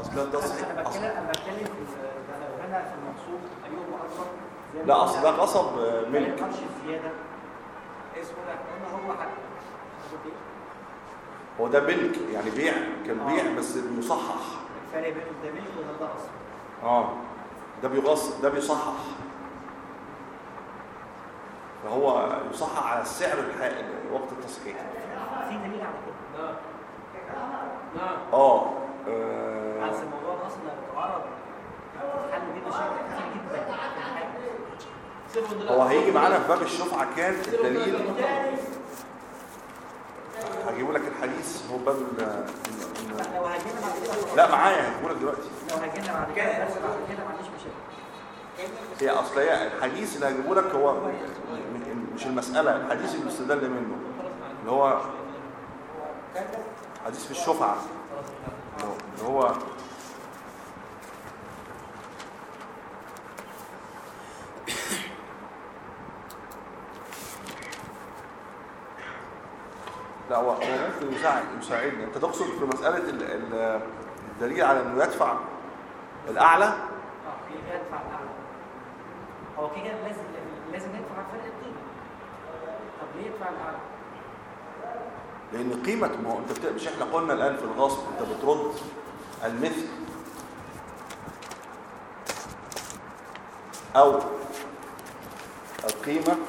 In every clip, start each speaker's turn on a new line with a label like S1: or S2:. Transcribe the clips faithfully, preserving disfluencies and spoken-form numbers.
S1: اصل التصحيح
S2: انا بتكلم انا بتكلم في لو هنا في المقصود ايهم اكبر.
S1: لا اصل ده غصب ملك.
S2: القرش الزياده اسمه ده قلنا هو حق.
S1: هو ده ملك يعني بيع كان بيع
S2: آه.
S1: بس مصحح.
S2: الفرق بين ده ملك وده ده اصل.
S1: اه ده بيغصب ده بيصحح. فهو يصحح على السعر الحقيقي وقت التصحيح.
S2: في دليل على كده. نعم. نعم.
S1: اه
S2: على الموضوع ده اصلا اتعرض حل دي مشاكل كتير جدا.
S1: هو هيجي معانا في باب الشفعة كان الدليل هجيبوا لك الحديث هو باب ال
S2: لو هجينا بعد كده
S1: لا معايا هجيبوا لك دلوقتي.
S2: لو هجينا بعد كده بس بعد كده ما عنديش مشاكل.
S1: هي اصل هي الحديث اللي هجيبه لك هو مش المسألة الحديث اللي بيستدل منه اللي هو حديث في الشفعة اللي هو لا هو ممكن يساعد يساعدني. انت تقصد في مسألة الدليل على انه يدفع الاعلى؟
S2: اه يدفع الاعلى. هو كده لازم لازم يدفع فرق القيمة. طب ليه يدفع الاعلى؟
S1: لان قيمة ما هو انت مش احنا قلنا الان في الغصب انت بترد المثل او القيمة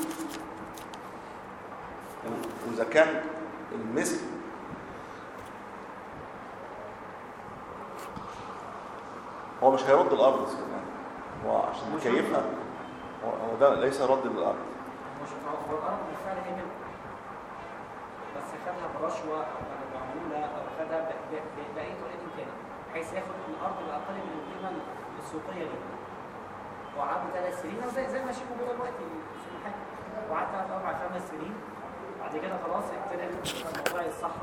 S1: واذا كان المثل هو مش هيرد الارض يعني هو عشان يكيفها هو ده ليس رد للارض.
S2: مش هو الارض بالفعل هي ملك بس خدها برشوه او معموله او خدها باي طريقه كانت بحيث ياخد الارض باقل من القيمه السوقيه ليه. وقعد ثلاث سنين زي زي ما شايفوا كده دلوقتي في المحل وقعد ثلاث اربع خمس سنين بعد كده خلاص ابتدى الموضوع يتصحح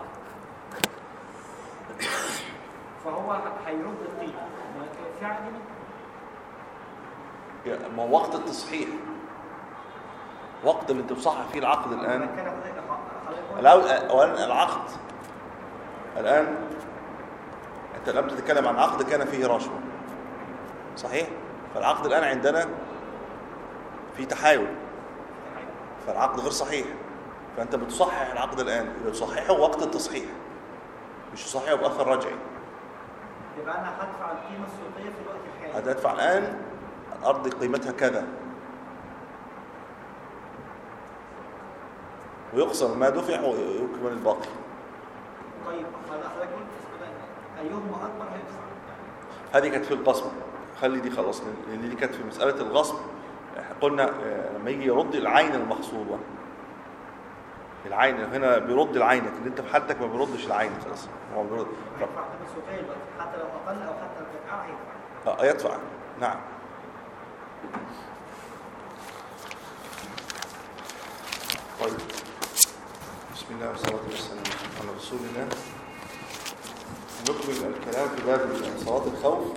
S2: فهو هيرد القيمه فعلا
S1: ما وقت التصحيح وقت اللي انت بتصحح فيه العقد الان اولا العقد الان انت الان بتتكلم عن عقد كان فيه رشوه صحيح فالعقد الان عندنا في تحايل فالعقد غير صحيح فانت بتصحح العقد الان بتصححه وقت التصحيح مش تصححه باخر رجعي.
S2: يبقى انا هدفع القيمه السوقيه في الوقت الحالي.
S1: هتدفع الان الارض قيمتها كذا ويقسم ما دفع ويكمل الباقي.
S2: طيب حضرتك قلت ايهما اكبر هيدفع.
S1: هذه كانت في القسم خلي دي خلاص لان دي كانت في مساله الغصب قلنا لما يجي يرد العين المغصوبه العين هنا بيرد العين لكن انت في حالتك ما بيردش العين خلاص هو بيرد
S2: يدفع قيمه سوقيه دلوقتي حتى لو اقل او حتى لو كانت اعلى هيدفع.
S1: اه يدفع نعم. طيب بسم الله والصلاه والسلام على رسول الله. نكمل الكلام في باب صلاه الخوف.